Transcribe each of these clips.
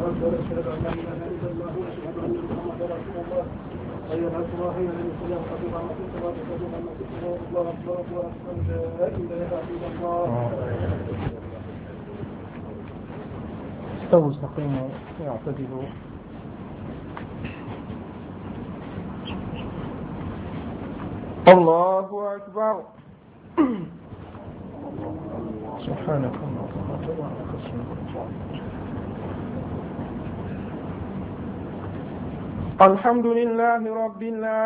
أشهد أن لا إله إلا الله وأشهد أن محمدا رسول الله. حي على الصلاة حي على الفلاح قد قامت الصلاة قد قامت الصلاة الله أكبر الله أكبر لا إله إلا الله. استووا استقيموا واعتدلوا. الله أكبر. سبحانك اللهم وتبارك اسمك. الحمد لله رب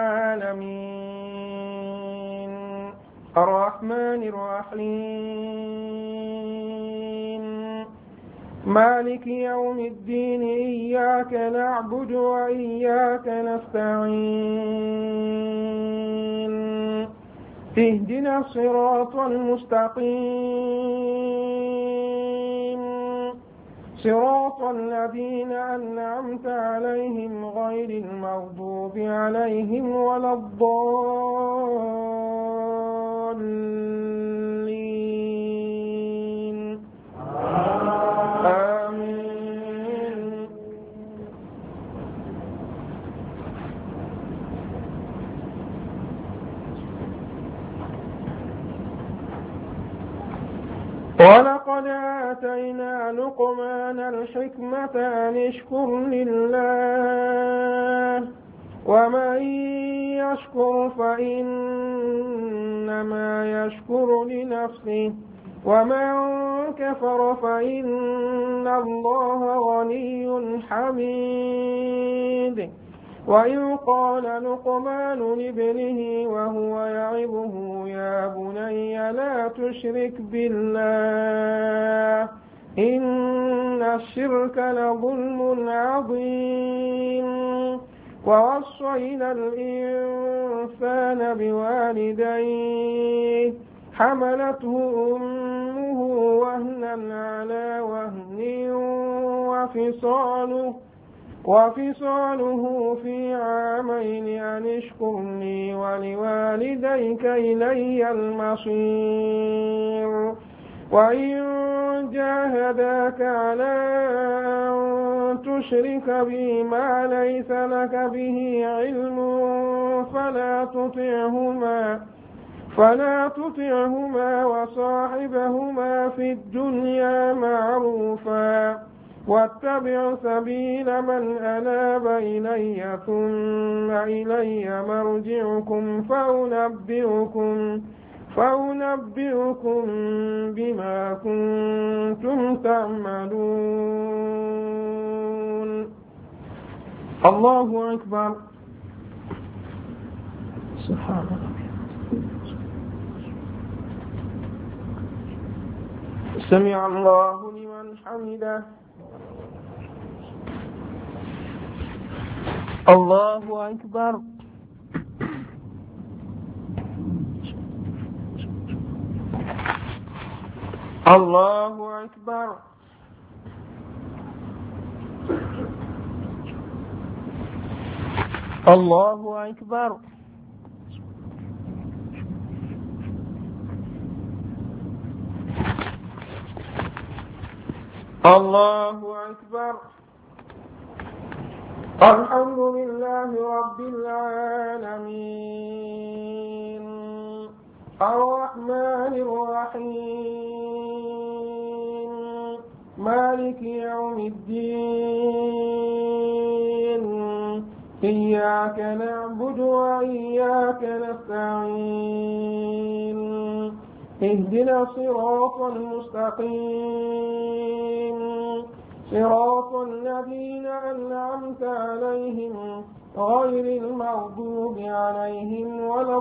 العالمين الرحمن الرحيم مالك يوم الدين إياك نعبد وإياك نستعين اهدنا الصراط المستقيم صراط الذين أنعمت عليهم غير المغضوب عليهم ولا الضالين آمين. ولقد آتينا لقمان الحكمة أن اشكر لله ومن يشكر فإنما يشكر لنفسه ومن كفر فإن الله غني حميد. وإذ قال لقمان لابنه وهو يعظه يا بني لا تشرك بالله إن الشرك لظلم عظيم. ووصينا الإنسان بوالديه حملته أمه وهنا على وهن وفصاله في عامين أن اشكر لي ولوالديك إلي المصير. وإن جاهداك على أن تشرك بي ما ليس لك به علم فلا تطعهما وصاحبهما في الدنيا معروفا واتبع سبيل من أناب إلي ثم إلي مرجعكم فأنبئكم بما كنتم تعملون. الله أكبر. سبحان الله. سمع الله لمن حمده. الله أكبر. الله أكبر. الله أكبر. الله أكبر. الحمد لله رب العالمين الرحمن الرحيم مالك يوم الدين إياك نعبد وإياك نستعين اهدنا الصراط المستقيم صراط الذين أنعمت عليهم غير المغضوب عليهم ولا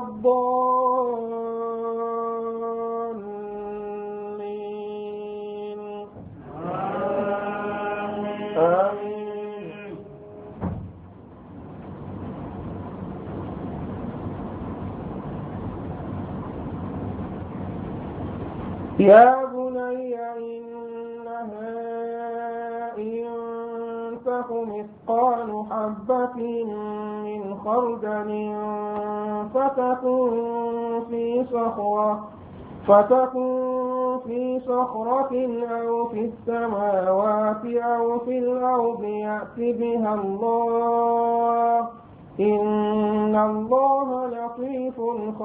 الضالين آمين. يا بني إنها إن تك مثقال حبة من خردل فتكن في صخرة أو في السماوات أو في الأرض يأت بها الله إن الله لطيف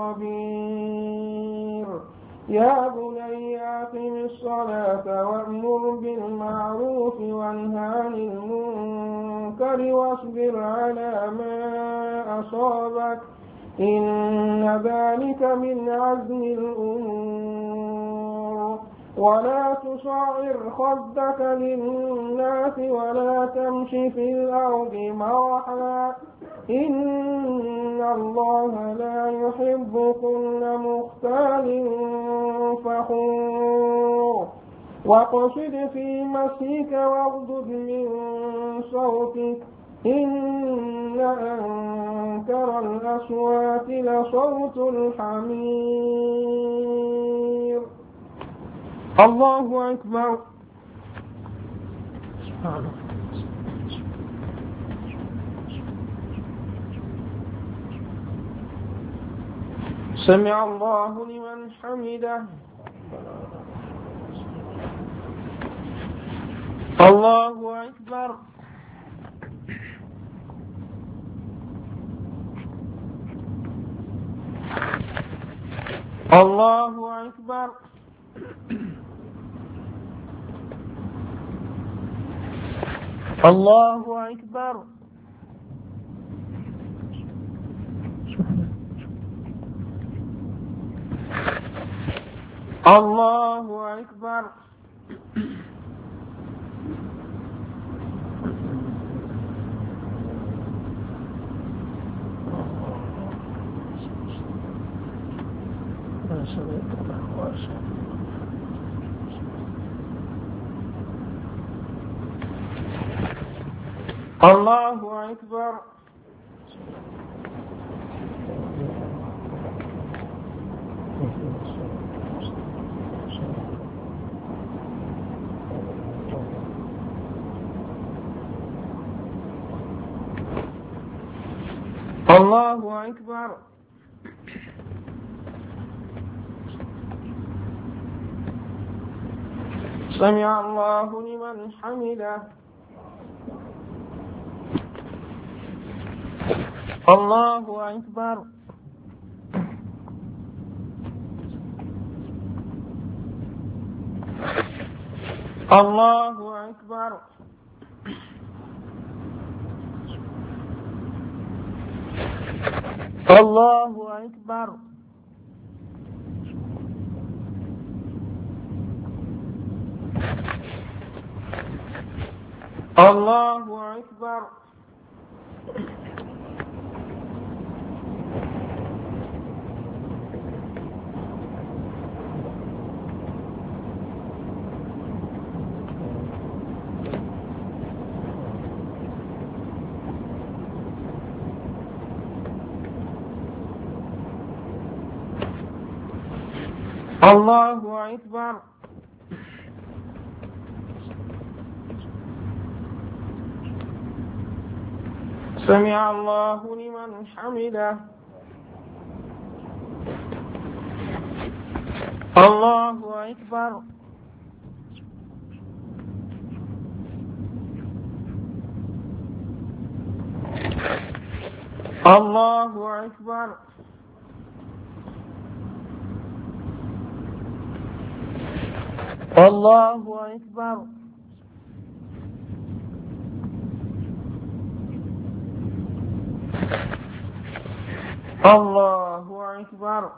خبير يا بني أقم الصلاة وأمر بالمعروف وانه عن المنكر واصبر على ما أصابك إن ذلك من عزم الأمور ولا تصعر خدك للناس ولا تمش في الأرض مرحا إن الله لا يحب كل مختال فخور واقصد في مشيك واغضض من صوتك إن أنكر الأصوات لصوت الحمير الله أكبر سبحان الله سمع الله لمن حمده الله أكبر الله أكبر الله أكبر الله أكبر الله أكبر الله أكبر سمع الله لمن حمده الله أكبر الله أكبر الله أكبر الله أكبر الله أكبر سمع الله لمن حمده الله أكبر الله أكبر الله أكبر الله أكبر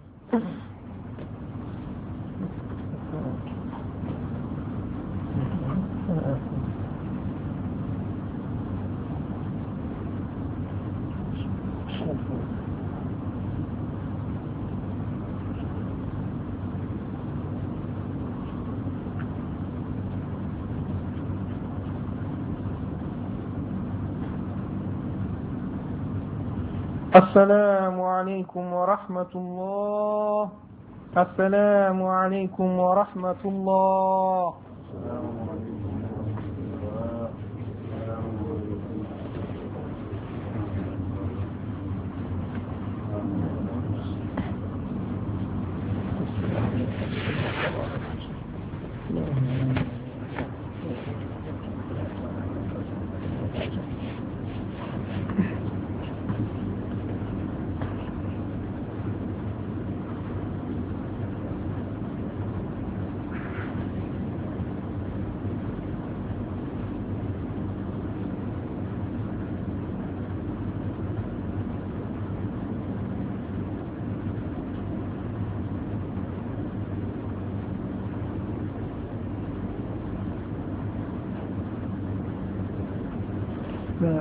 السلام عليكم ورحمة الله. السلام عليكم ورحمة الله.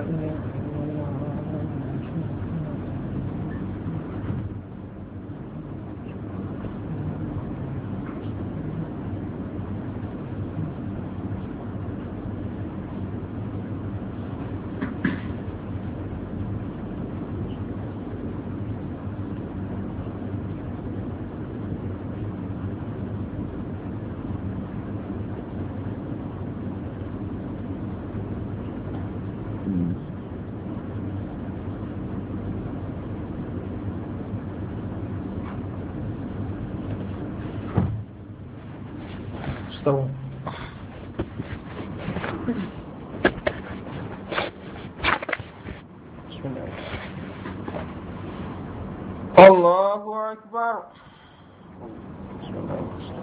استووا. بسم الله. الله أكبر. بسم الله.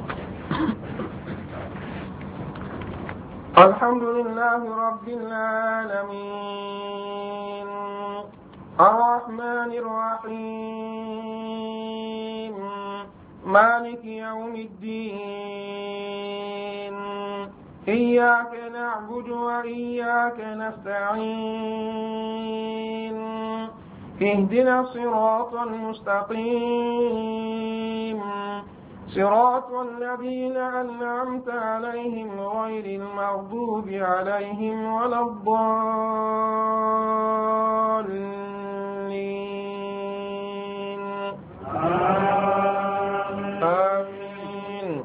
الحمد لله رب العالمين الرحمن الرحيم مالك يوم الدين إياك نعبد وإياك نستعين اهدنا الصراط المستقيم صراط الذين أنعمت عليهم غير المغضوب عليهم ولا الضالين آمين.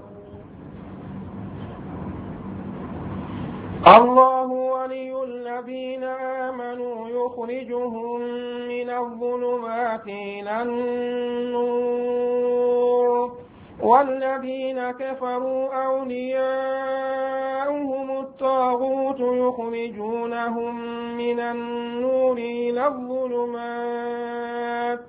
الله ولي الذين آمنوا يخرجهم من الظلمات إلى النور والذين كفروا أولياؤهم الطاغوت يخرجونهم من النور إلى الظلمات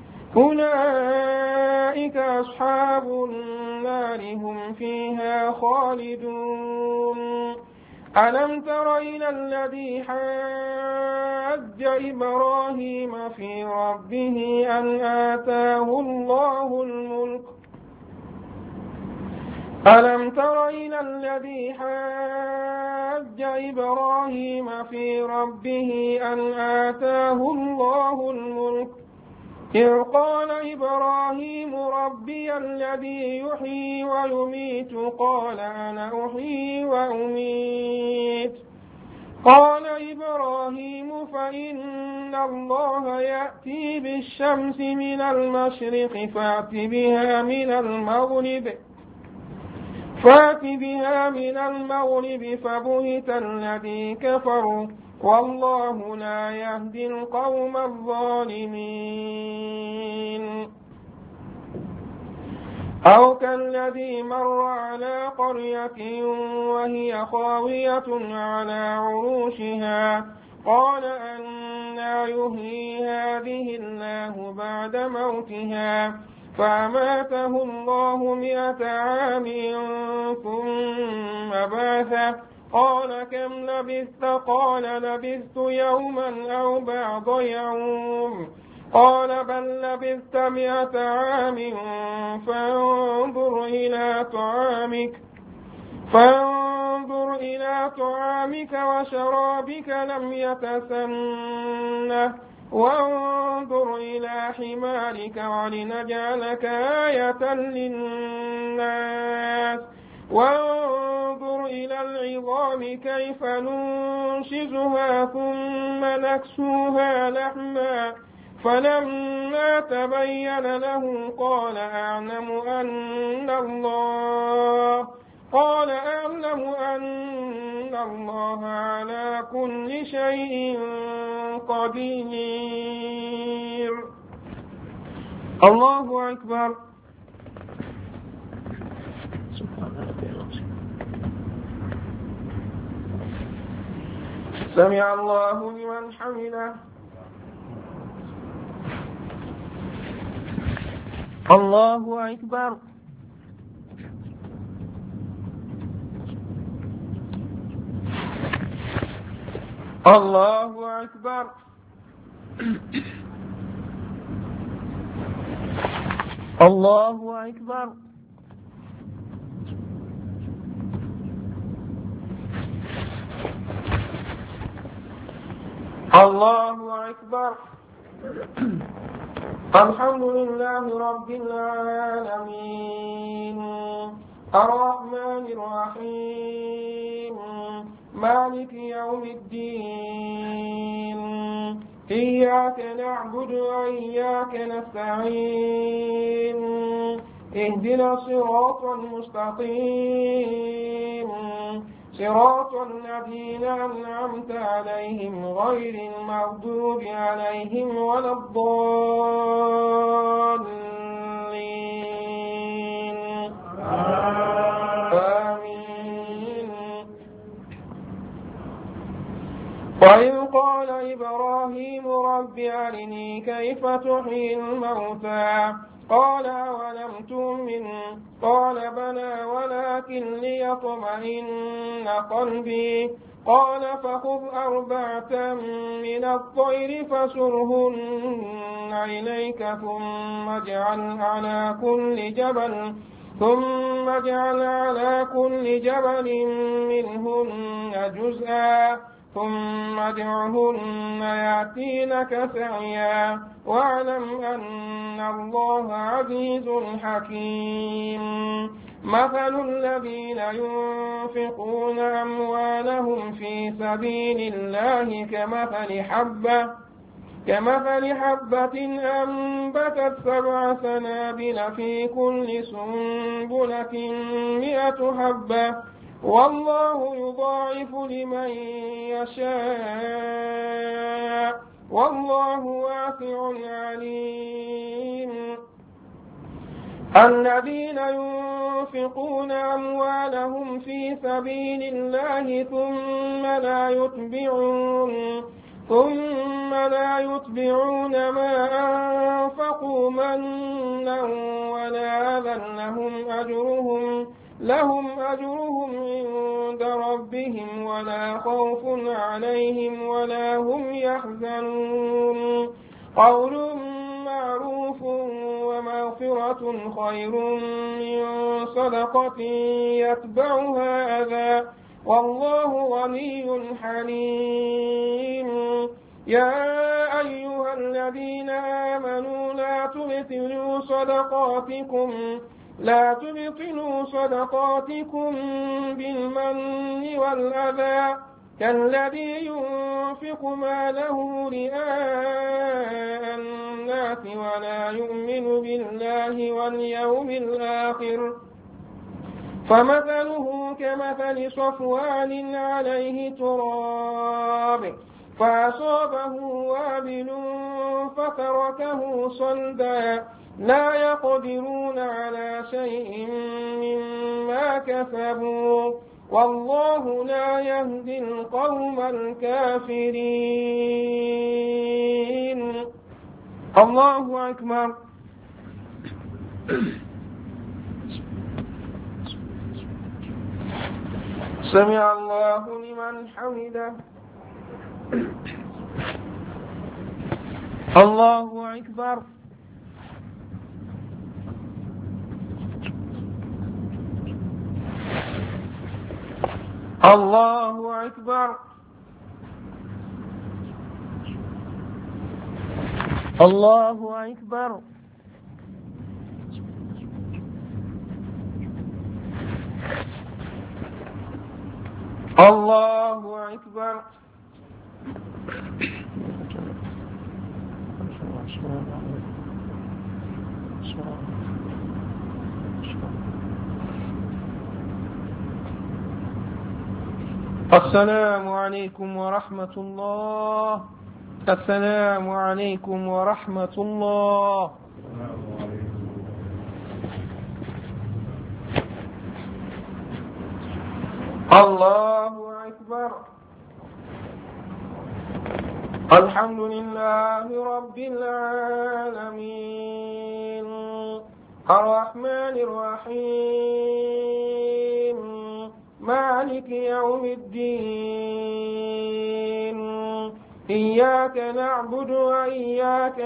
أولئك أصحاب النار هم فيها خالدون. ألم تر إلى الذي حاج إبراهيم في ربه أن آتاه الله الملك ألم تر إلى الذي حاج إبراهيم في ربه أن آتاه الله الملك إذ قال إبراهيم ربي الذي يحيي ويميت قال أنا أحيي وأميت قال إبراهيم فإن الله يأتي بالشمس من المشرق فأت بها من المغرب فبهت الذي كفر والله لا يهدي القوم الظالمين. أو كالذي مر على قرية وهي خاوية على عروشها قال أنى يحيي هذه الله بعد موتها فأماته الله 100 عام ثم بعثه قال كم لبثت قال لبثت يوما أو بعض يوم قال بل لبثت 100 عام فانظر إلى طعامك وشرابك لم يتسنه وانظر إلى حمارك ولنجعلك آية للناس وانظر إلى العظام كيف ننشزها ثم نكسوها لحما فلما تبين له قال أعلم أن الله على كل شيء قدير. الله أكبر. سمع الله لمن حمده. الله أكبر. الله أكبر. الله أكبر. الله أكبر. الحمد لله رب العالمين الرحمن الرحيم مالك يوم الدين إياك نعبد وإياك نستعين اهدنا الصراط المستقيم صراط الذين أنعمت عليهم غير المغضوب عليهم ولا الضالين آمين. وإذ قال إبراهيم رب أرني كيف تحيي الموتى قال أولم تؤمن قال بلى ولكن ليطمئن قلبي قال فخذ 4 من الطير فصرهن إليك ثم اجعل على كل جبل منهن جزءا ثم ادعهن يأتينك سعيا واعلم أن الله عزيز حكيم. مثل الذين ينفقون أموالهم في سبيل الله كمثل حبة أنبتت 7 سنابل في كل سنبلة 100 حبة والله يضاعف لمن يشاء والله واسع عليم. الذين ينفقون أموالهم في سبيل الله ثم لا يتبعون ما أنفقوا منا ولا أذى لهم أجرهم عند ربهم ولا خوف عليهم ولا هم يحزنون. قول معروف ومغفرة خير من صدقة يتبعها أذى والله غني حليم. يا أيها الذين آمنوا لا تبطلوا صدقاتكم بالمن والأذى كالذي ينفق ماله رئاء الناس ولا يؤمن بالله واليوم الآخر فمثله كمثل صفوان عليه تراب فأصابه وابل فتركه صلدا لا يقدرون على شيء مما كسبوا والله لا يهدي القوم الكافرين. الله أكبر. سمع الله لمن حمده. الله أكبر. الله أكبر. الله أكبر. الله أكبر. السلام عليكم ورحمة الله. السلام عليكم ورحمة الله. الله أكبر. الحمد لله رب العالمين الرحمن الرحيم مالك يوم الدين إياك نعبد وإياك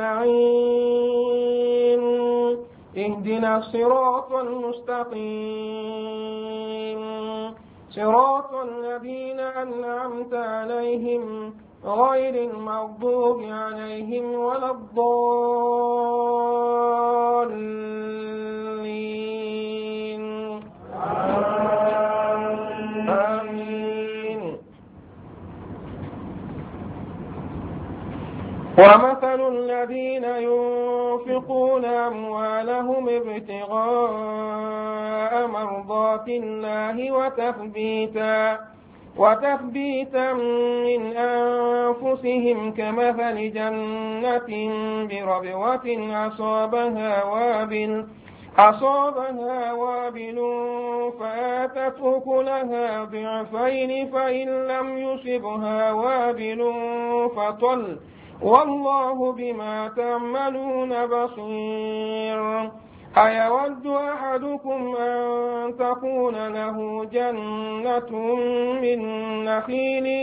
نستعين اهدنا الصراط المستقيم صراط الذين أنعمت عليهم غير المغضوب عليهم ولا الضالين آمين. ومثل الذين ينفقون أموالهم ابتغاء مرضات الله وتثبيتا من أنفسهم كمثل جنة بربوة أصابها وابل فآتت أكلها ضعفين فإن لم يصبها وابل فطل والله بما تعملون بصير. أيود أحدكم أن تكون له جنة من نخيل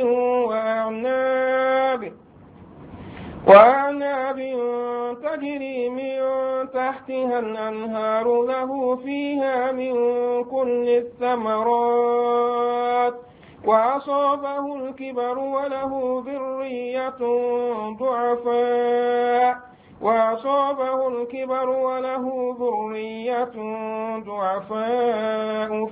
وأعناب تجري من تحتها الأنهار له فيها من كل الثمرات وأصابه الكبر وله ذرية ضعفاء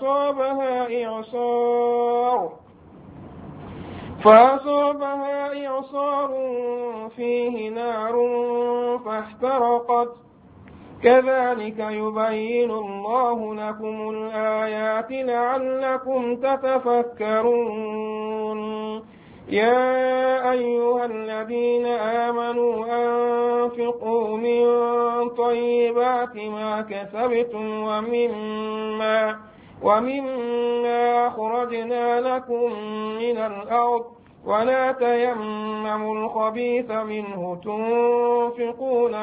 فأصابها إعصار فيه نار فاحترقت. كذلك يبين الله لكم الآيات لعلكم تتفكرون. يا أيها الذين آمنوا أنفقوا من طيبات ما كسبتم ومما أخرجنا لكم من الأرض ولا تيمموا الخبيث منه تنفقون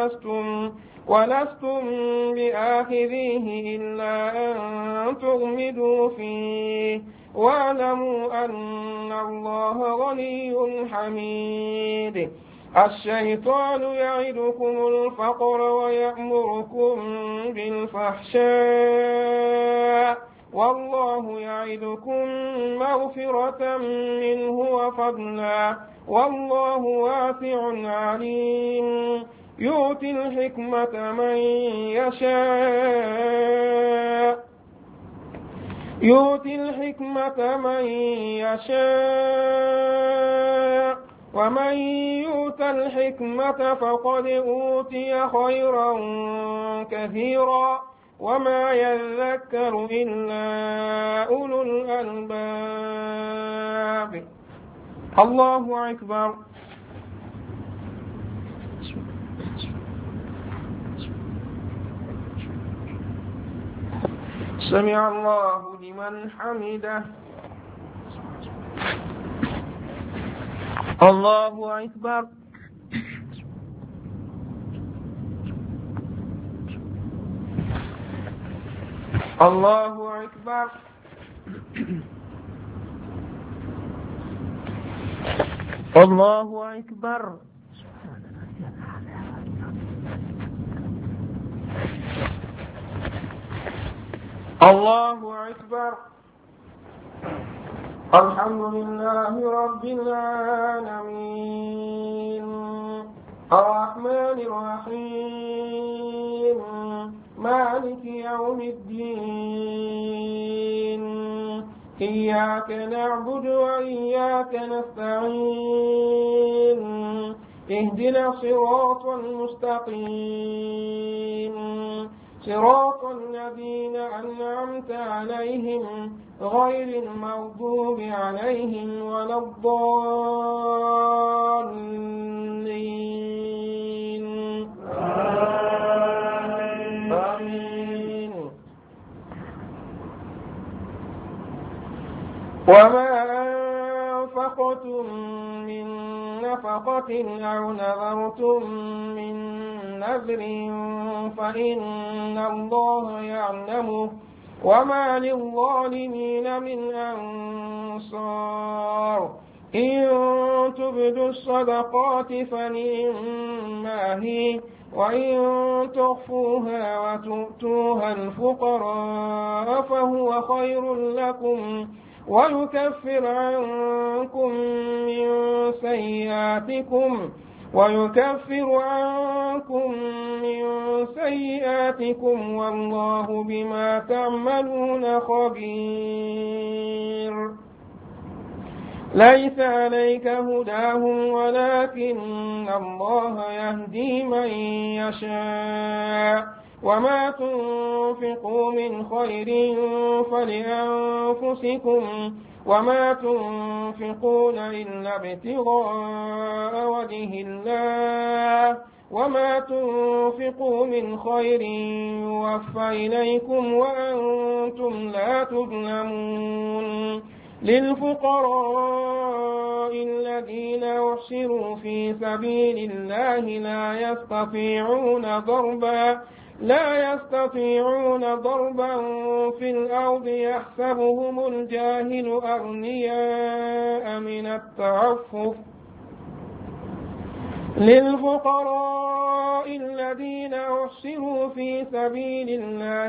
ولستم بآخذيه إلا أن تغمدوا فيه واعلموا أن الله غني حميد. الشيطان يعدكم الفقر ويأمركم بالفحشاء والله يعدكم مغفرة منه وفضلا والله واسع عليم. يؤتي الحكمة من يشاء ومن يؤت الحكمة فقد أوتي خيرا كثيرا وما يذكر إلا أولو الألباب. الله أكبر. سمع الله لمن حمده. الله أكبر. الله أكبر. الله أكبر. الله أكبر. الحمد لله رب العالمين الرحمن الرحيم مالك يوم الدين إياك نعبد وإياك نستعين اهدنا الصراط المستقيم صراط الذين أنعمت عليهم غير المغضوب عليهم ولا الضالين آمين. وما أنفقتم من نفقة أو نذرتم من نذر فإن الله يعلمه وما للظالمين من أنصار. إن تبدوا الصدقات فنعما هي وإن تخفوها وتؤتوها الفقراء فهو خير لكم ويكفر عنكم من سيئاتكم والله بما تعملون خبير. ليس عليك هداهم ولكن الله يهدي من يشاء وما تنفقوا من خير فلأنفسكم وما تنفقون إلا ابتغاء وجه الله وما تنفقوا من خير يوفى إليكم وأنتم لا تظلمون. للفقراء الذين أحصروا في سبيل الله لا يستطيعون ضربا في الأرض يحسبهم الجاهل أغنياء من التعفف. للفقراء الذين أحصروا في سبيل الله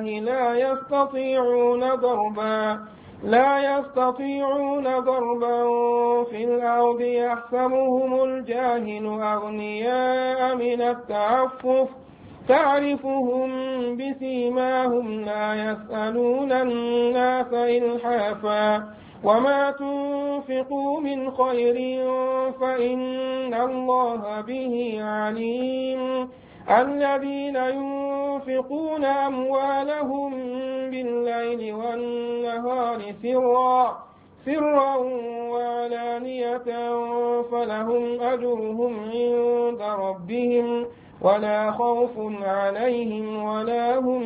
لا يستطيعون ضربا في الأرض يحسبهم الجاهل أغنياء من التعفف تعرفهم بسيماهم لا يسألون الناس إلحافا وما تنفقوا من خير فإن الله به عليم. الذين ينفقون أموالهم بالليل والنهار سرا وعلانية فلهم أجرهم عند ربهم ولا خوف عليهم ولا هم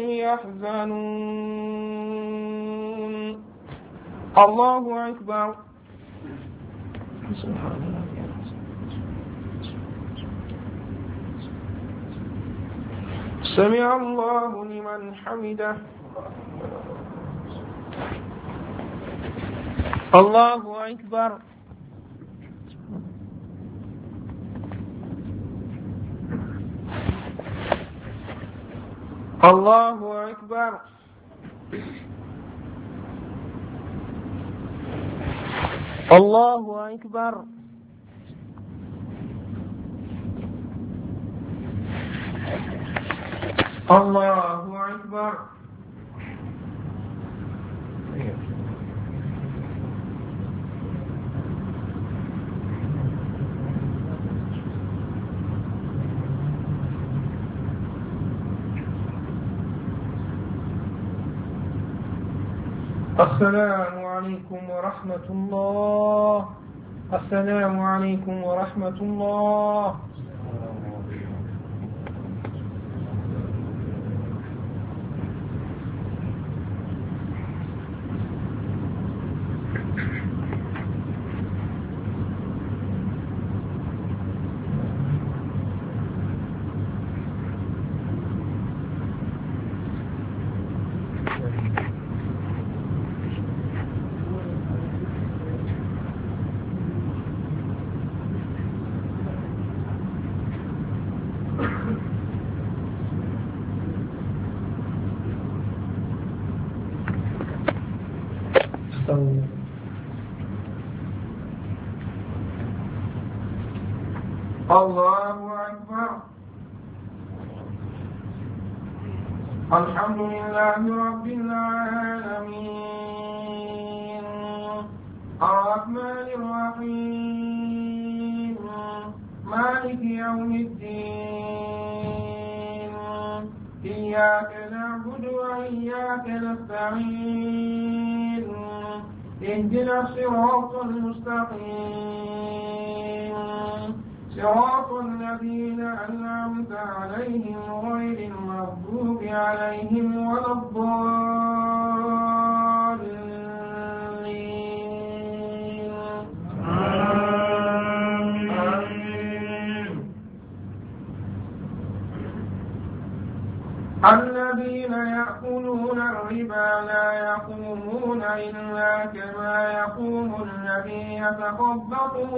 يحزنون. الله أكبر. سمع الله لمن حمده. الله أكبر. الله أكبر. الله أكبر. الله أكبر. السلام عليكم ورحمة الله. السلام عليكم ورحمة الله. الله أكبر. الحمد لله رب العالمين الرحمن الرحيم مالك يوم الدين إياك نعبد وإياك نستعين اهدنا الصراط المستقيم صراط الذين أنعمت عليهم غير المغضوب عليهم ولا الضالين. آمين. الذين يأكلون الربا لا يقومون إلا كما يقوم الذي يتخبطه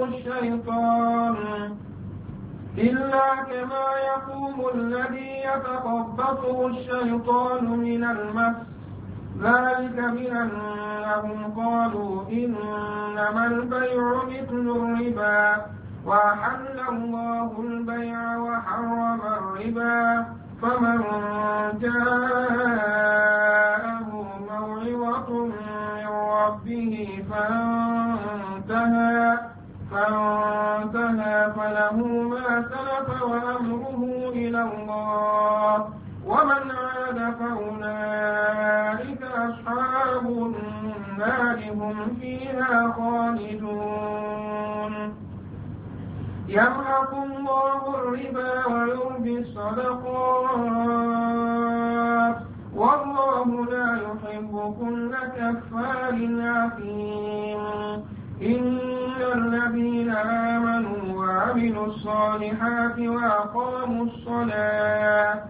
الشيطان من المس ذلك بأنهم قالوا إنما البيع مثل الربا وأحل الله البيع وحرم الربا فمن جاءه موعظة من ربه فانتهى فله ما سلف وأمره إلى الله ومن عاد فأولئك أصحاب النار هم فيها خالدون يمحق الله الربا ويربي الصدقات والله لا يحب كل كفار أثيم إن الذين آمنوا وعملوا الصالحات وأقاموا الصلاة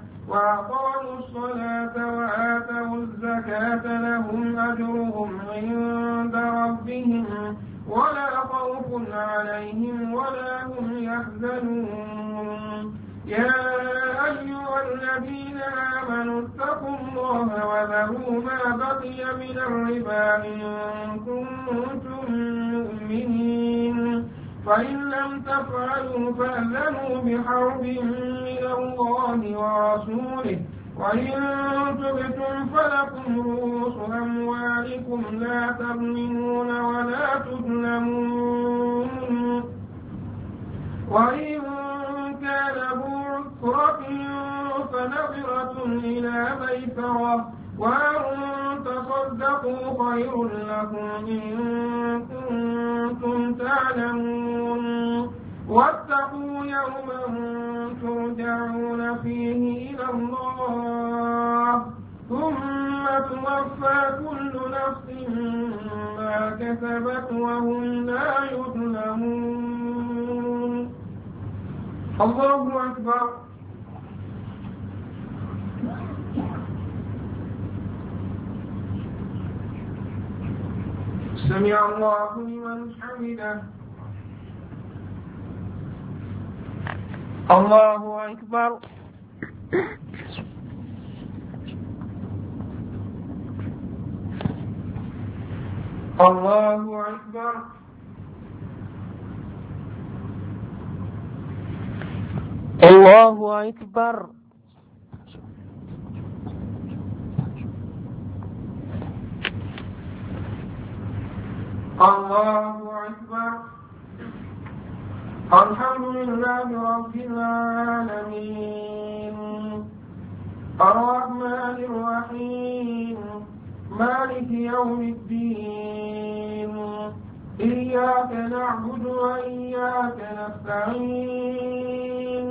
وآتوا الزكاة لهم أجرهم عند ربهم ولا خوف عليهم ولا هم يحزنون يا أيها الذين آمنوا اتقوا الله وذروا ما بقي من الربا إن كنتم مؤمنين فإن لم تفعلوا فأذنوا بحرب من الله ورسوله وإن تبتم فلكم رؤوس أموالكم لا تظلمون ولا تظلمون وإن كان ذو عسرة فنظرة إلى ميسرة وأن تصدقوا خير لكم إن كنتم تعلمون واتقوا يوما ترجعون فيه إلى الله ثم توفى كل نفس ما كسبت وهم لا يظلمون الله أكبر سمع الله لمن حمده الله أكبر الله أكبر الله أكبر الله أكبر الحمد لله رب العالمين الرحمن الرحيم مالك يوم الدين إياك نعبد وإياك نستعين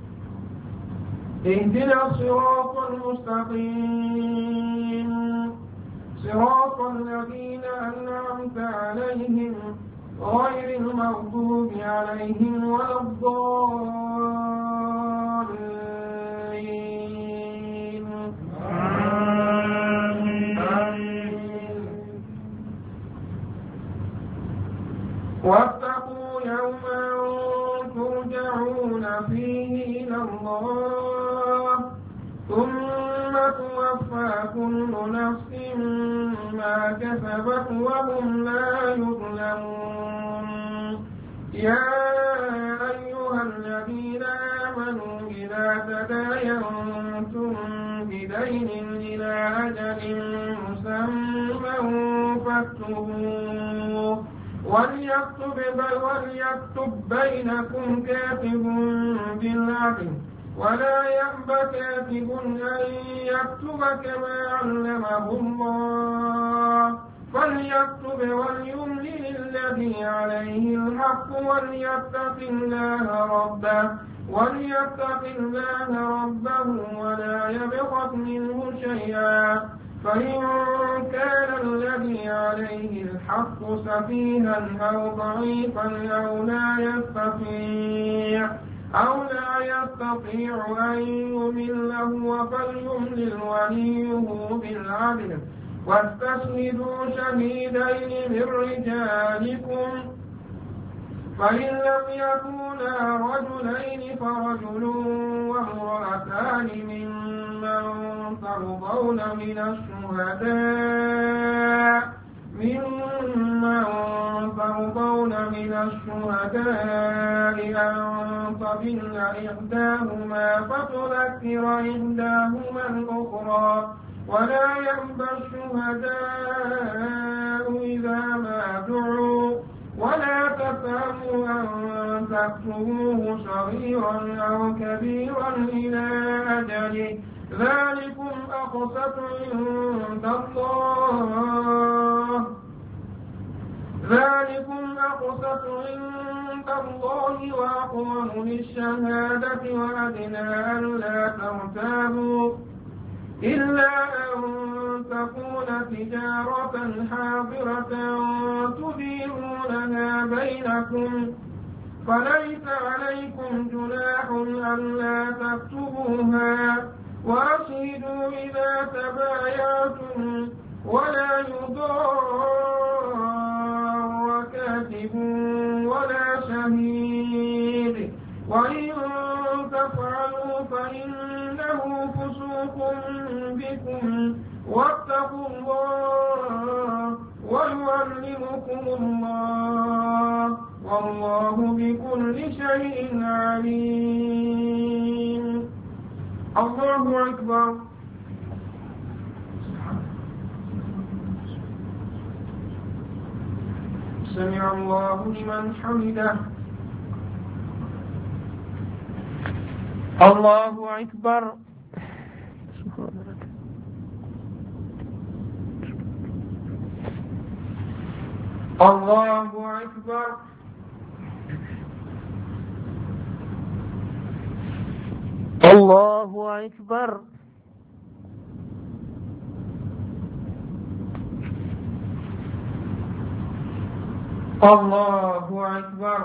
اهدنا الصراط المستقيم صراط الذين أنعمت عليهم غير المغضوب عليهم ولا الضالين آمين واتقوا يوما ترجعون فيه إلى الله ثم توفى كل نفس ما كسبت وهم لا يظلمون يا أيها الذين آمنوا إذا تداينتم بدين إلى أجل مسمى فاكتبوه وليكتب بينكم كاتب بالعدل ولا يأب كاتب أن يكتب كما علمه الله فليكتب وليملل الذي عليه الحق وليتق الله ربه ولا يبخس منه شيئا فإن كان الذي عليه الحق سفيها أو ضعيفا أو لا يستطيع أن يمله فليملل وليه بالعدل واستشهدوا شهيدين من رجالكم فإن لم يكونا رجلين فرجل وامرأتان ممن ترضون من الشهداء أن تضل إحداهما فتذكر إحداهما الأخرى ولا يأبى الشهداء إذا ما دعوا ولا تسأموا أن تكتبوه صغيرا أو كبيرا إلى أجله ذلكم أقسط عند الله وأقوم للشهادة وأدنى ألا ترتابوا إلا أن تكون تجارة حاضرة تديرونها بينكم فليس عليكم جناح ألا تكتبوها وأشهدوا إذا تبايعتم ولا يضار كاتب ولا شهيد وإن تفعلوا فإنه فسوق بكم واتقوا الله ويعلمكم الله والله بكل شيء عليم. الله أكبر. سمع الله لمن حمده. الله أكبر. الله أكبر. الله أكبر. الله أكبر.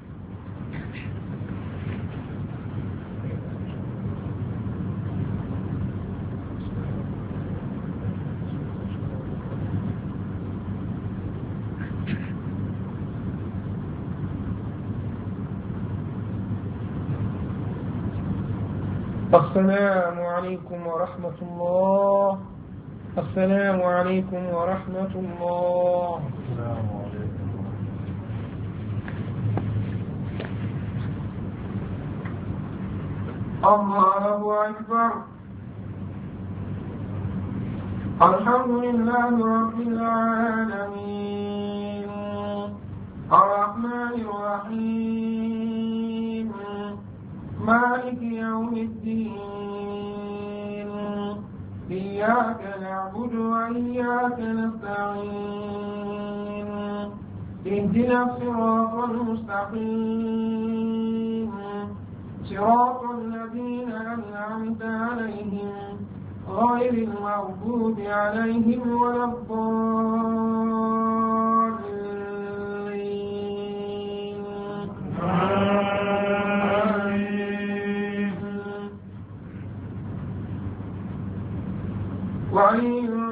السلام عليكم ورحمة الله. السلام عليكم ورحمة الله. السلام عليكم. الله أكبر. الحمد لله رب العالمين الرحمن الرحيم مالك يوم الدين إياك نعبد وإياك نستعين اهدنا الصراط المستقيم صراط الذين أنعمت عليهم غير المغضوب عليهم ولا الضالين. وإن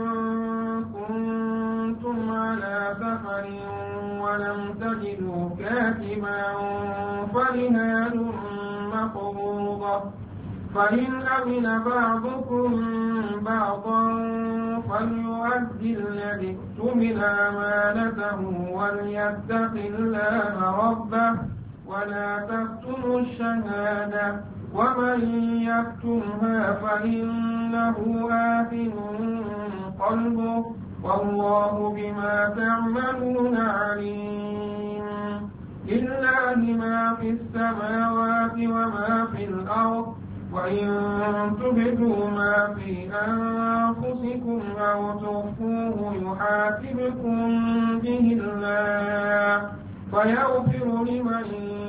كنتم على سفر ولم تجدوا كاتبا فرهان مقبوضة فإن أمن بعضكم بعضا فليؤدي الذي اؤتمن أمانته وليتق الله ربه ولا تكتموا الشهادة ومن يكتمها فإنه آثم قلبه والله بما تعملون عليم. لله ما في السماوات وما في الأرض وإن تبدوا ما في أنفسكم أو تخفوه يحاسبكم به الله فيغفر لمن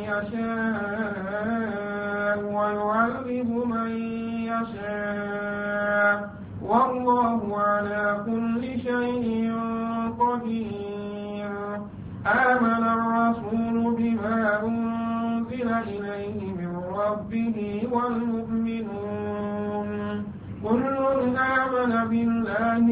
يشاء ويعذب من يشاء والله على كل شيء قدير. آمن الرسول بما أنزل إليه من ربه والمؤمنون كل آمن بالله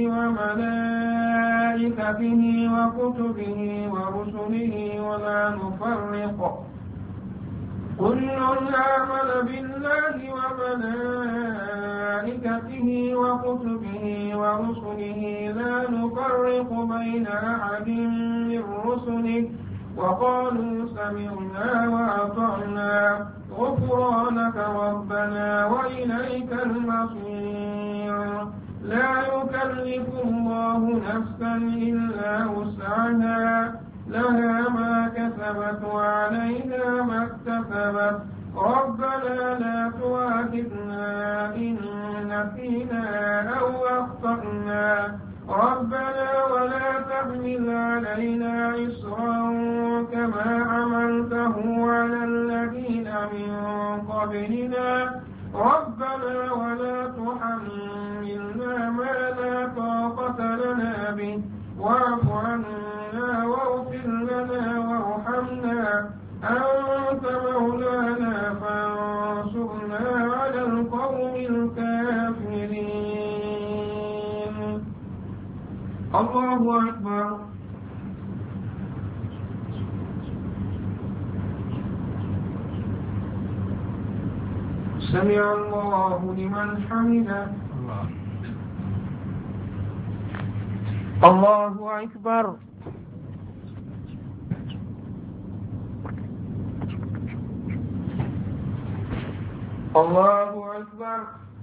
وملائكته وكتبه ورسله ولا نفرق كل آمن بالله وملائكته وملائكته وكتبه ورسله لا نفرق بين أحد من رسله وقالوا سمعنا وأطعنا غفرانك ربنا وإليك المصير. لا يكلف الله نفسا إلا وسعها لها ما كسبت وعليها ما اكتسبت ربنا لا تؤاخذنا إن نسينا أو أخطأنا ربنا ولا تحمل علينا إصرا كما حملته على الذين من قبلنا ربنا ولا تحملنا ما لا طاقة لنا به واعف عنا واغفر لنا وارحمنا أنت مولانا فانصرنا على القوم الكافرين. الله أكبر. سمع الله لمن حمده. الله أكبر. الله أكبر.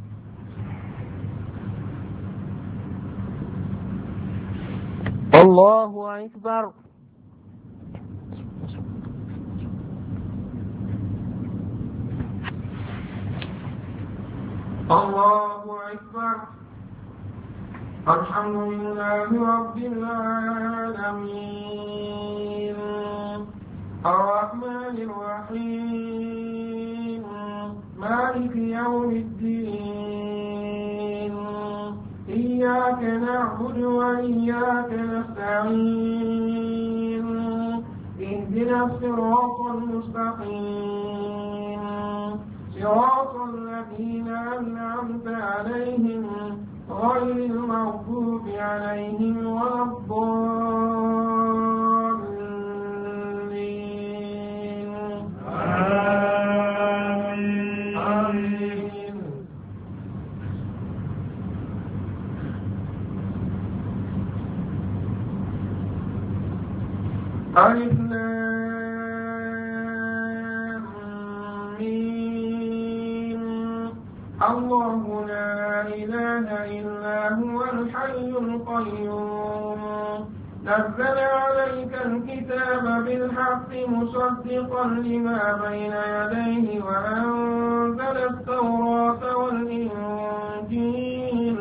الله أكبر. الله أكبر. الحمد لله رب العالمين الرحمن الرحيم مالك يوم الدين إياك نعبد وإياك نستعين اهدنا الصراط المستقيم صراط الذين أنعمت عليهم غير المغضوب عليهم ولا الضالين. آمين. ألف لام ميم الله لا إله إلا هو الحي القيوم نزل عليك الكتاب بالحق مصدقا لما بين يديه وأنزل التوراة والإنجيل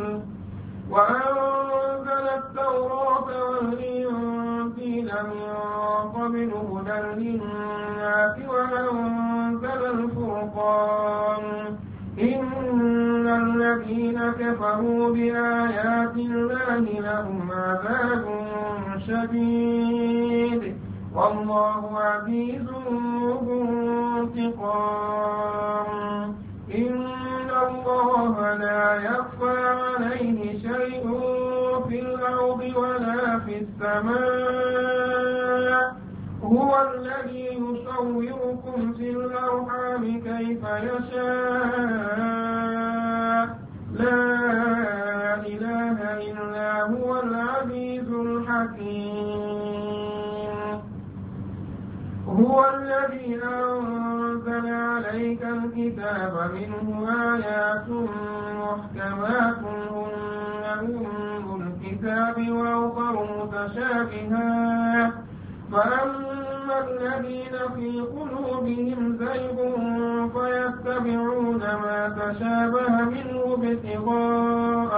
من قبل هدى للناس وأنزل الفرقان إن الذين كفروا بآيات الله لهم عذاب شديد والله عزيز ذو انتقام إن الله لا يخفى عليه شيء في الأرض ولا في السماء هو الذي يصوركم في الأرحام كيف يشاء لا إله إلا هو العزيز الحكيم هو الذي أنزل عليك الكتاب منه آيات محكمات هن أم الكتاب وأخر متشابهات فأما الذين في قلوبهم زيغ فيتبعون ما تشابه منه ابتغاء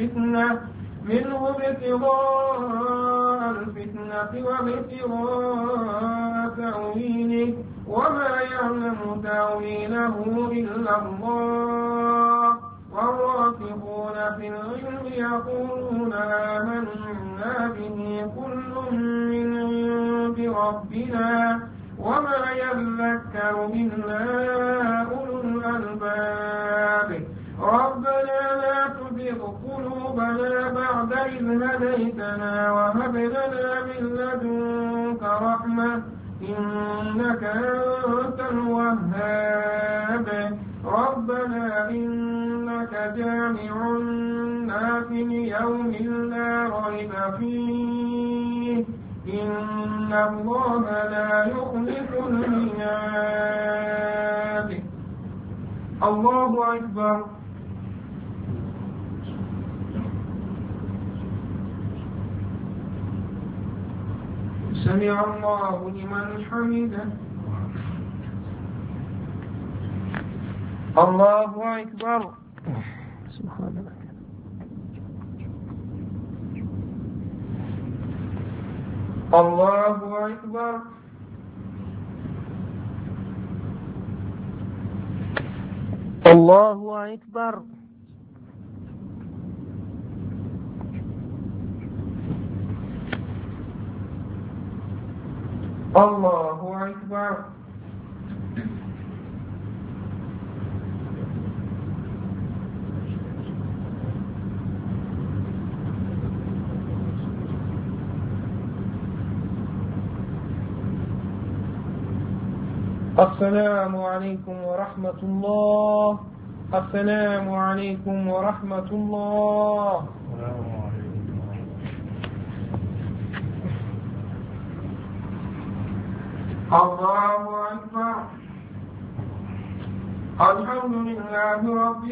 الفتنة وابتغاء تأويله وما يعلم تأويله إلا الله والراسخون في العلم يقولون آمنا به كل من عند ربنا وما يذكر إلا أولو الألباب ربنا لا تزغ قلوبنا بعد إذ هديتنا وهب لنا من لدنك رحمة إنك أنت الوهاب ربنا إنك جاء جامع الناس ليوم لا ريب فيه إن الله لا يخلف الميعاد. الله أكبر. سمع الله لمن حمده. الله أكبر. سبحان الله. الله أكبر. الله أكبر. الله أكبر. السلام عليكم ورحمة الله. السلام عليكم ورحمة الله. الله أكبر. الحمد لله رب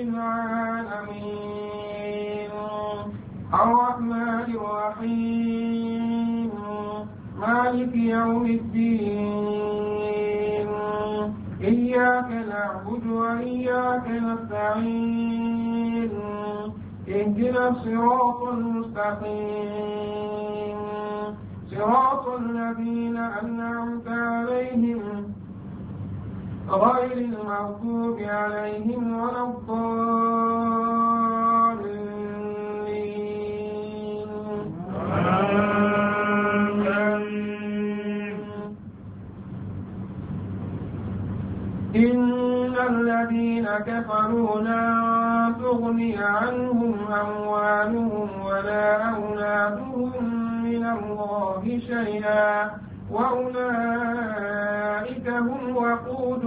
العالمين الرحمن الرحيم مالك يوم الدين إياك نعبد وإياك نستعين اهدنا الصراط المستقيم صراط الذين أنعمت عليهم غير المغضوب عليهم ولا الضالين. إن الذين كفروا لن تغني عنهم أموالهم ولا أولادهم من الله شيئا وأولئك هم وقود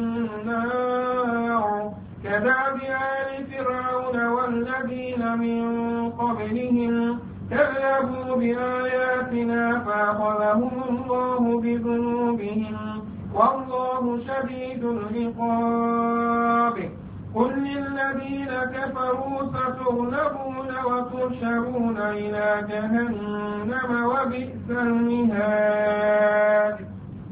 النار كدأب آل فرعون والذين من قبلهم كذبوا بآياتنا فأخذهم الله بذنوبهم والله شديد العقاب. قل للذين كفروا ستغلبون وتحشرون إلى جهنم وبئس المهاد.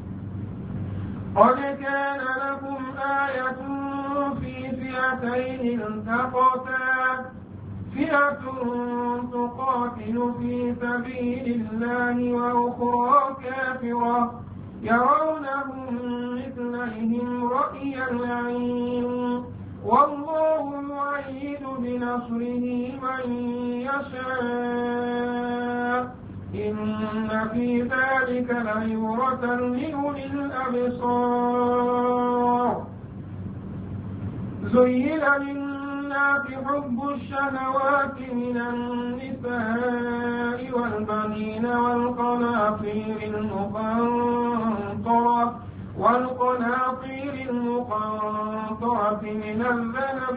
قد كان لكم آية في فئتين التقتا فئة تقاتل في سبيل الله وأخرى كافرة يرونهم مثليهم رأي العين والله يؤيد بنصره من يشاء إن في ذلك لعبرة لأولي الأبصار. زين للناس حب الشهوات من النساء والبنين والقناطير المقنطرة من الذهب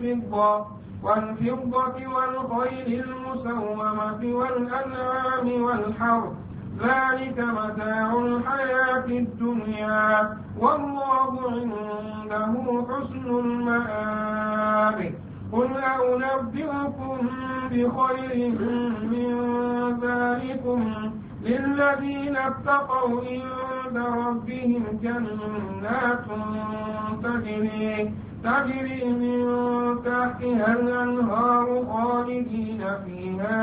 والفضة والخيل المسومة والأنعام والحرث ذلك متاع الحياة الدنيا والله عنده حسن المآب. قل أنبئكم بخير من ذلكم للذين اتقوا عند ربهم جنات تجري من تحتها الأنهار خالدين فيها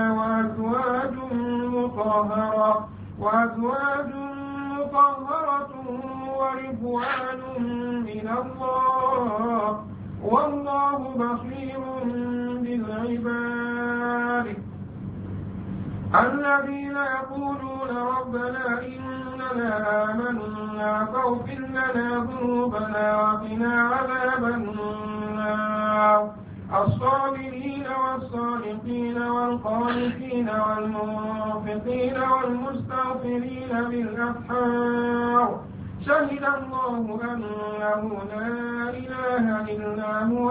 وأزواج مطهرة ورضوان من الله والله بصير بالعباد. الذين يقولون ربنا إننا آمنا فاغفر لنا ذنوبنا وقنا عذاب النار. الصابرين والصادقين والقانتين والمنفقين والمستغفرين بالأسحار شهد الله أنه لا إله إلا هو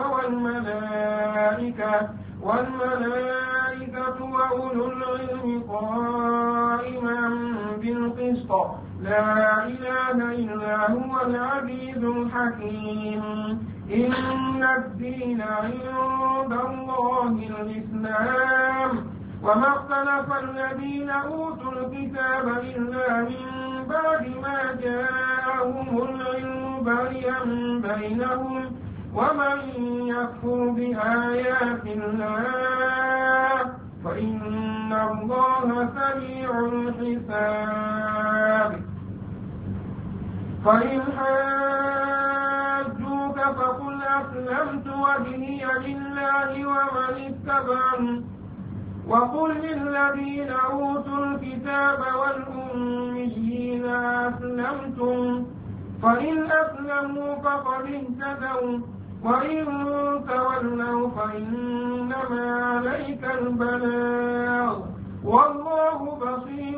والملائكة وأولو العلم قائما بالقسط لا إله إلا هو العزيز الحكيم إن الدين عند الله الإسلام وما اختلف الذين أوتوا الكتاب إلا من بعد ما جاءهم العلم بغيا بينهم ومن يكفر بآيات الله فإن الله سريع الحساب فإن حاجوك فقل أسلمت وجهي لله ومن اتبعني وقل للذين أوتوا الكتاب والأميين أسلمتم فإن أسلموا فقد اهتدوا وإن تولوا فإنما عليك البلاغ والله بصير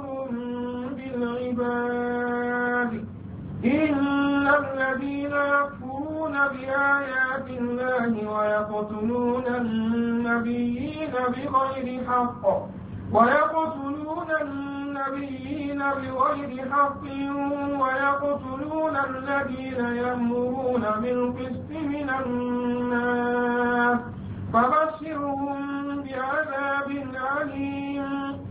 بالعباد إن الذين يكفرون بآيات الله ويقتلون النبيين بغير حق ويقتلون الذين يأمرون بالقسط من الناس فبشرهم بعذاب أليم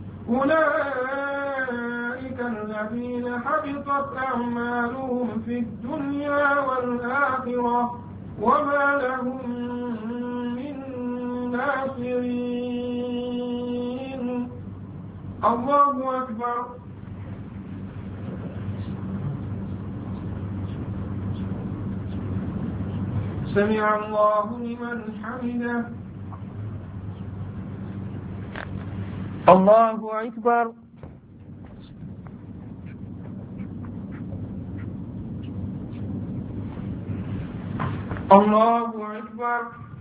أولئك الذين حبطت أعمالهم في الدنيا والآخرة وما لهم من ناصرين الله أكبر سمع الله لمن حمده الله أكبر الله أكبر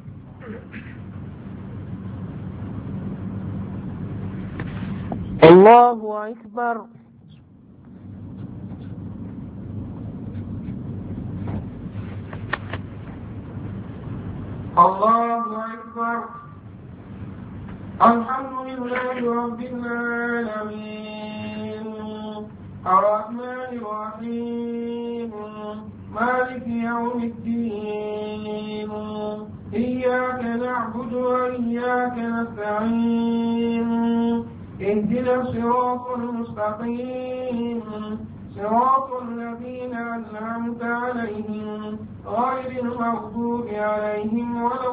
الله أكبر الله أكبر الحمد لله رب العالمين الرحمن الرحيم مالك يوم الدين إياك نعبد وإياك نستعين اهدنا الصراط المستقيم صراط الذين أنعمت عليهم غير المغضوب عليهم ولا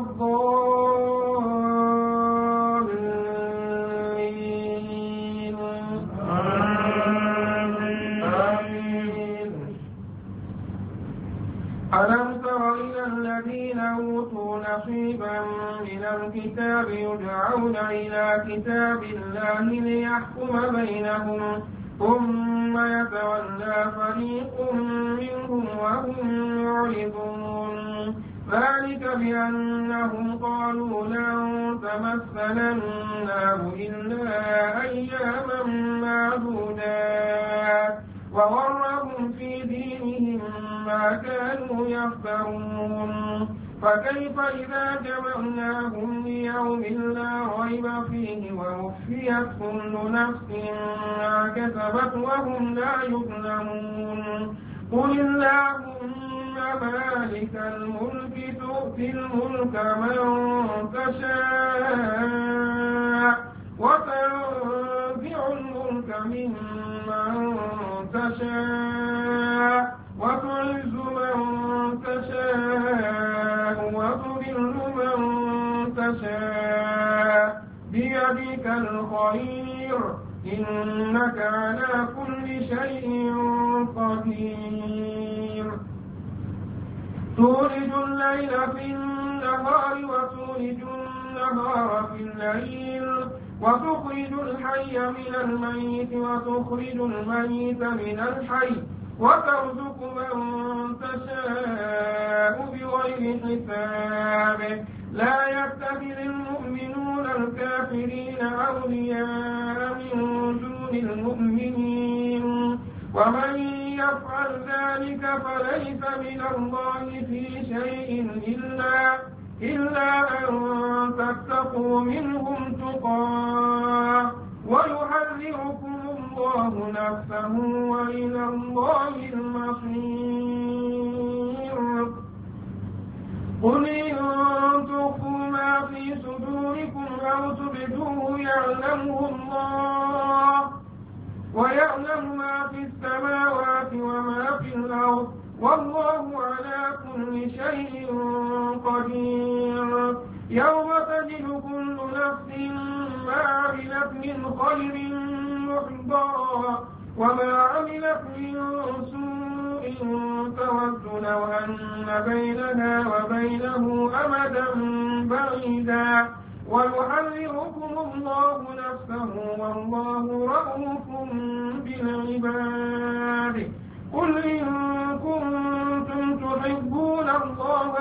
الضالين آمين ألم تر إلى الذين أوتوا نصيبا من الكتاب يدعون إلى كتاب الله ليحكم بينهم ثم يتولى فريق منهم وهم معرضون ذلك بأنهم قالوا لن تمسنا النار إلا أياما معدودات وغرهم في دينهم ما كانوا يفترون فكيف إذا جمعناهم ليوم لا ريب فيه ووفيت كل نفس ما كسبت وهم لا يظلمون قل اللهم مالك الملك تؤتي الملك من تشاء وتنزع الملك ممن تشاء وتعز من تشاء وتذل من تشاء بيدك الخير إنك على كل شيء قدير تولج الليل في النهار وتولج النهار في الليل وتخرج الحي من الميت وتخرج الميت من الحي وترزق من تشاء بغير حساب لا يتخذ المؤمنون الكافرين أولياء من دون المؤمنين ومن يفعل ذلك فليس من الله في شيء إلا أن تتقوا منهم تقاه ويحذركم الله نفسه وإلى الله المصير. قل إن تخفوا ما في صدوركم أو تبدوه يعلمه الله ويعلم ما في السماوات وما في الأرض والله على كل شيء قدير. يوم تجد كل نفس ما عملت من خير محضرا وما عملت من سوء تود لو أن بينها وبينه أمدا بعيدا ويحذركم الله نفسه والله رؤوف بالعباد. قل إن كنتم تحبون الله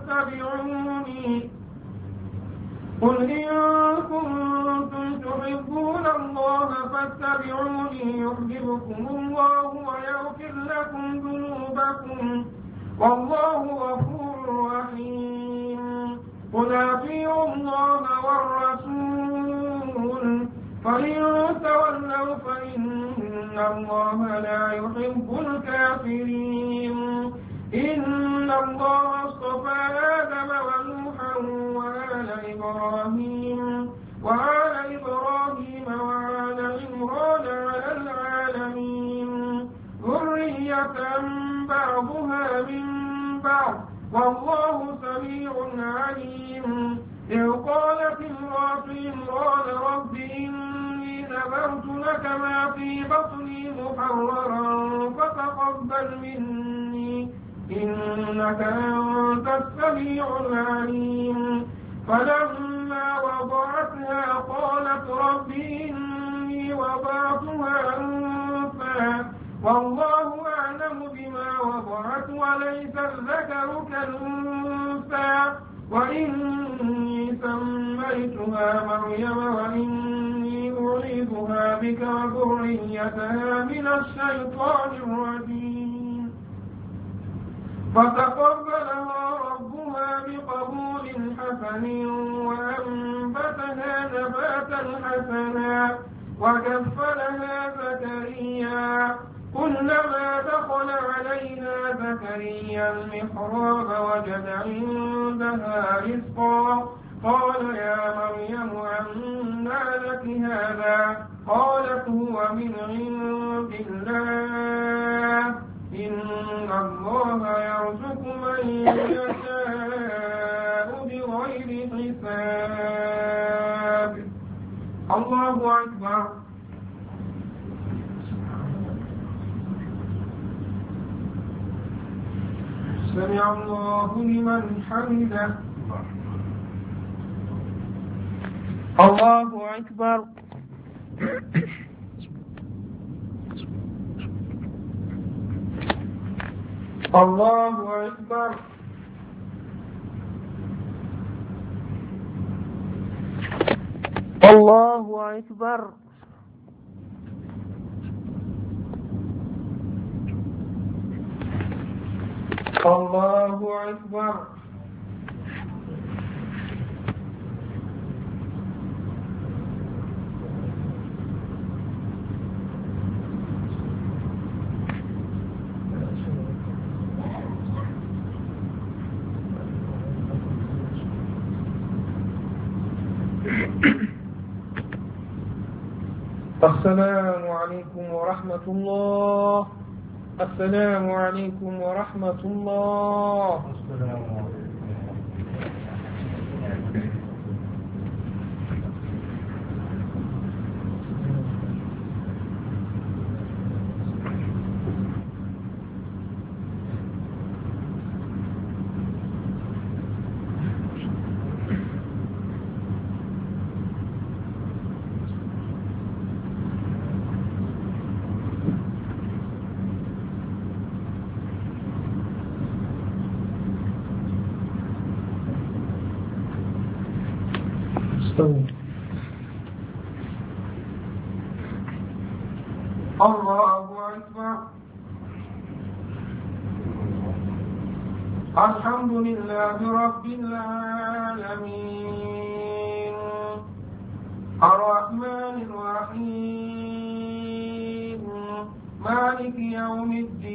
فاتبعوني يحببكم الله ويغفر لكم ذنوبكم والله غفور رحيم. قل أطيعوا الله والرسول فإن تولوا فإن الله لا يحب الكافرين. إن الله اصطفى آدم ونوحا وآل إبراهيم وآل عمران على العالمين ذرية بعضها من بعض والله سميع عليم. إذ قالت امرأة عمران رب إني نذرت لك ما في بطني محررا فتقبل مني إنك أنت السميع العليم. فلما وضعتها قالت رب إني وضعتها أنثى والله أعلم بما وضعت وليس الذكر كالأنثى وإني سميتها مريم وإني أعيذها بك وذريتها من الشيطان الرجيم. فتقبلها ربها بقبول حسن وأنبتها نباتا حسنا وكفلها زكريا كلما دخل عليها زكريا المحراب وجد عندها رزقا قال يا مريم أنى لك هذا قالت هو من عند الله إن الله يرزق من يشاء بغير حساب. الله أكبر. سمع الله لمن حمده. الله أكبر. الله أكبر. الله أكبر. الله أكبر. السلام عليكم ورحمة الله. السلام عليكم ورحمة الله. السلام عليكم. الله أكبر. الحمد لله رب العالمين الرحمن الرحيم مالك يوم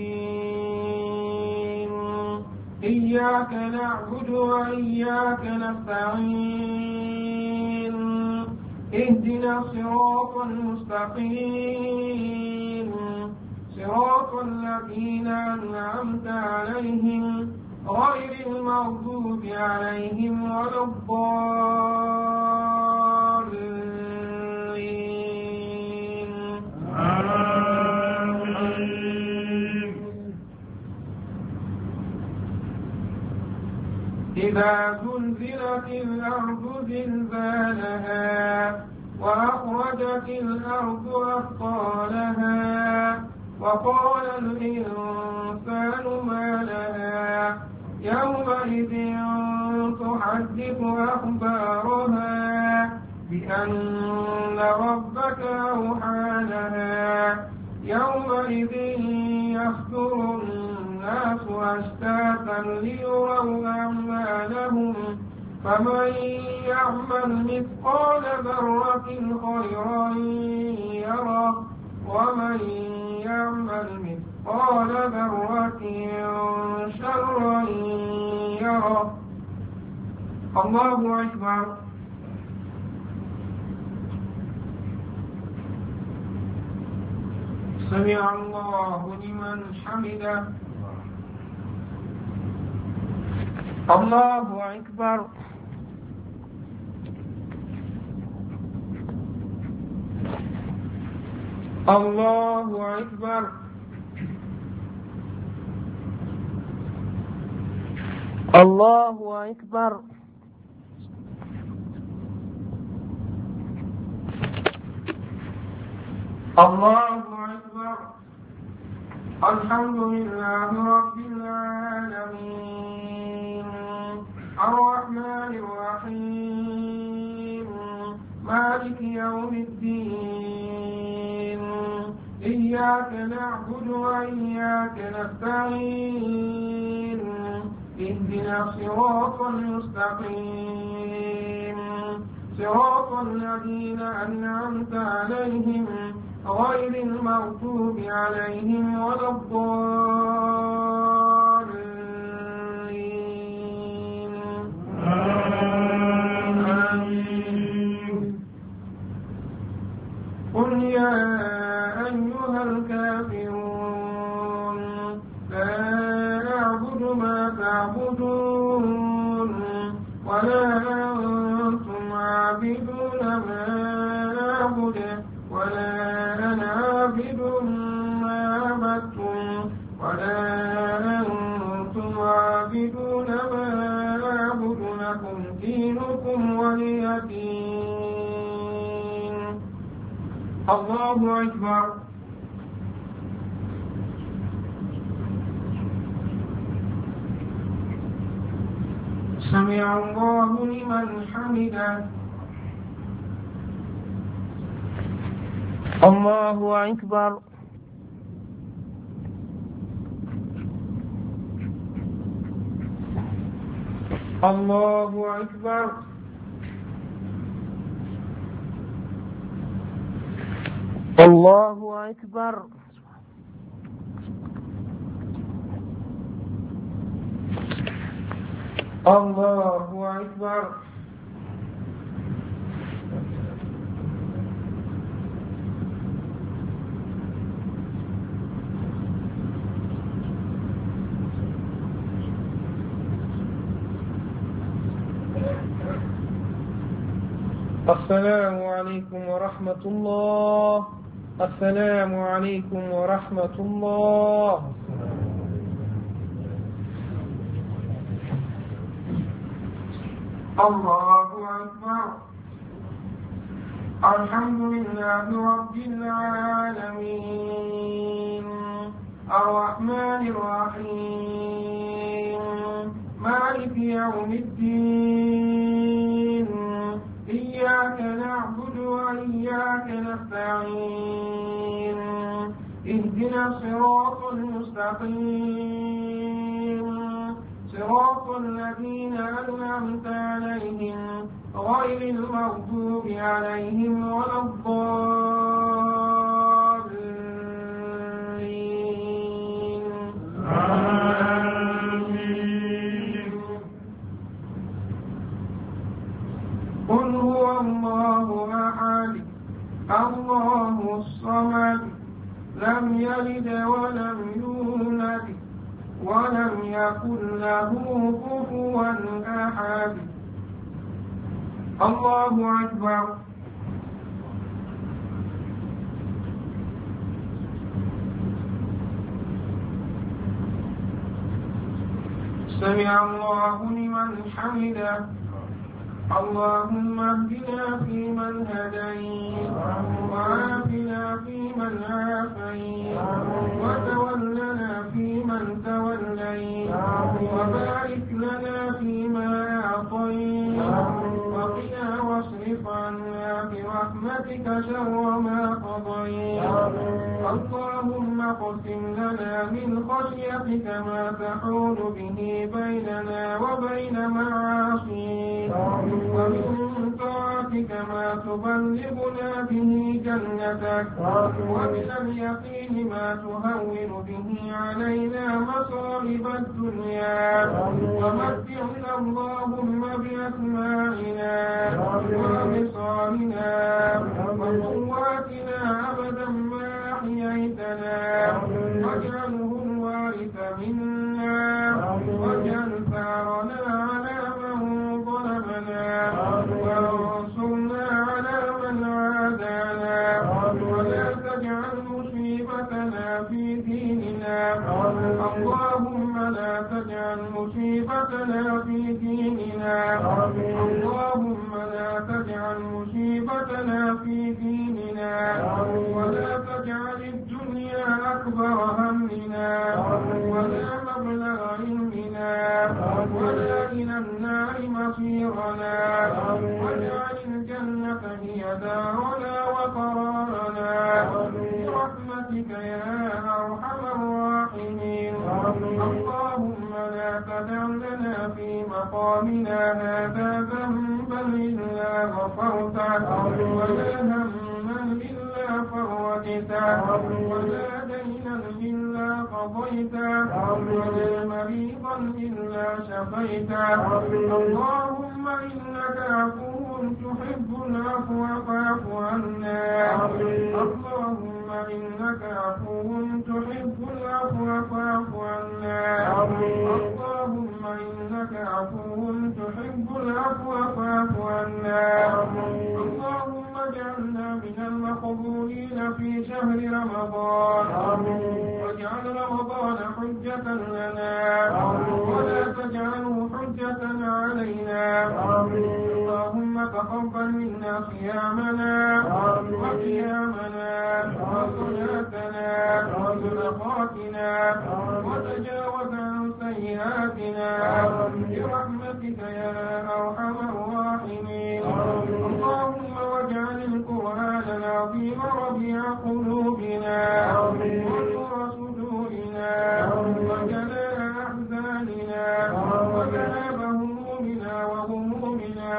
الدين إياك نعبد وإياك نستعين اهدنا الصراط المستقيم صراط الذين أنعمت عليهم غير المغضوب عليهم ولا الضالين آمين. إذا زلزلت الأرض زلزالها وأخرجت الأرض أثقالها وقال الإنسان ما لها يومئذ تحدث أخبارها بأن ربك أوحى لها يومئذ يصدر الناس أشتاتا ليروا أعمالهم فمن يعمل مثقال ذرة خيرا يره ومن يعمل مثقال ذرة شرا يره. الله أكبر. سمع الله لمن حمده. الله أكبر. الله أكبر. الله أكبر. الله أكبر. الحمد لله رب العالمين الرحمن الرحيم مالك يوم الدين إياك نعبد وإياك نستعين اهدنا الصراط المستقيم صراط الذين أنعمت عليهم غير المغضوب عليهم ولا الضالين آمين. قل يا أيها الكافرون لا أعبد ما تعبدون ولا أنتم عابدون ما أعبد ولا أنا عابد ما عبدتم ولا أنتم عابدون ما أعبد لكم دينكم ولي دين. الله أكبر. سمع الله لمن حمده. الله أكبر. الله أكبر. الله أكبر. الله أكبر. السلام عليكم ورحمة الله. السلام عليكم ورحمة الله. الله أكبر. الحمد لله رب العالمين الرحمن الرحيم مالك يوم الدين إياك نعبد وإياك نستعين اهدنا الصراط المستقيم صراط الذين أنعمت عليهم غير المغضوب عليهم ولا الضالين. آمين. قل هو الله أحد الله الصمد لم يلد ولم يولد ولم يكن له كفوا أحد. الله أكبر. سمع الله لمن حمده. اللهم اهدنا فيمن هديت وعافنا فيمن عافيت وتولنا فيمن توليت وبارك لنا فيما أعطيت وقنا واصرف عنا برحمتك شر ما قضيت. اللهم اقسم لنا من خشيتك ما تحول به بيننا وبين معاصيك ومن طاعتك ما تبلغنا به جنتك ومن اليقين ما تهون به علينا مصائب الدنيا ومتعنا اللهم بأسماعنا وأبصارنا وقواتنا أبدا ما أحييتنا واجعله الوارث منا واجعل ثارنا على من ظلمنا وانصرنا على من عادانا ولا تجعل مصيبتنا في ديننا. اللهم لا تجعل مصيبتنا في ديننا. اللهم لا تجعل مصيبتنا في ديننا ولا تجعل الدنيا أكبر همنا ولا مبلغ علمنا ولا إلى النار مصيرنا واجعل الجنة هي دارنا وقرارنا برحمتك يا أرحم الراحمين. اللهم لا تدع لنا في مقامنا هذا ذنبا إلا غفرته ولا هما إلا فرجته ولا دينا إلا قضيته ولا مريضا إلا شفيته. اللهم إنك عفو تحب العفو فاعف عنا. اللهم إنك عفو تحب العفو فاعف عنا. اللهم إنك عفو تحب العفو فاعف عنا. اللهم اجعلنا من المقبولين في شهر رمضان واجعل رمضان حجة لنا ولا تجعله حجة علينا. اللهم تقبل منا صيامنا وقيامنا وصلاتنا وصدقاتنا وتجاوز عن سيئاتنا برحمتك يا أرحم الراحمين. اللهم واجعل القرآن العظيم ربيع قلوبنا ونور صدورنا وجلاء أحزاننا وذهاب همومنا وغمومنا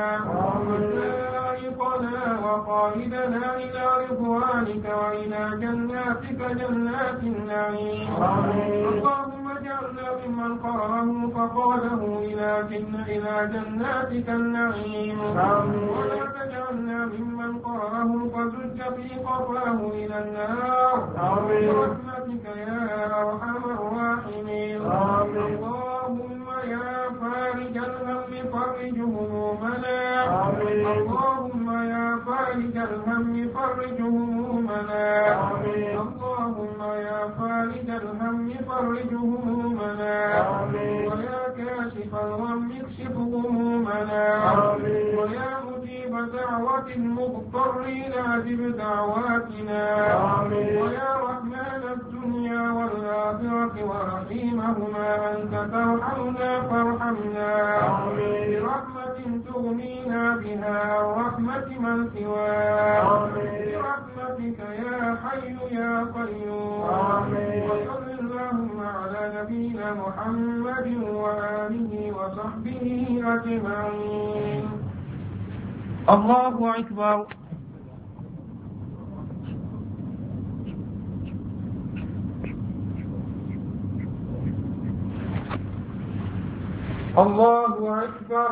وسائقنا وقائدنا إلى رضوانك وإلى جناتك جنات النعيم. اللهم اجعلنا ممن قرأه فقاده إلى جناتك النعيم ولا تجعلنا ممن قرأه فزج في قفاه إلى النار برحمتك يا أرحم الراحمين. اللهم يا فارج الهم فرج همومنا. اللهم يا فارج الهم فرج همومنا. اللهم يا فارج الهم فرج همومنا ويا كاشف الغم اكشف همومنا ويا مجيب دعوة المضطرين أجب دعواتنا ويا رحمن الدنيا والآخرة ورحيمهما أنت ترحمنا فارحمنا برحمة تغنينا بها ورحمة من سواك برحمتك يا حي يا قيوم. وصل اللهم على نبينا محمد وآله وصحبه أجمعين. الله أكبر. الله أكبر.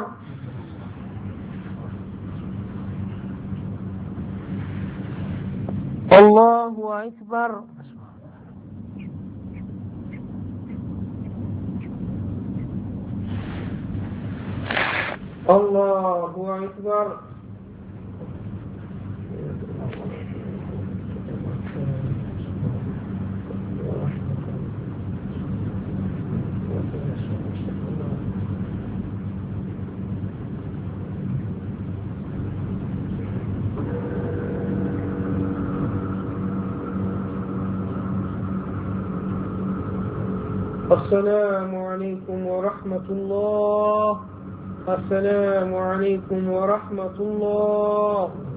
الله أكبر. الله أكبر. السلام عليكم ورحمة الله. السلام عليكم ورحمة الله.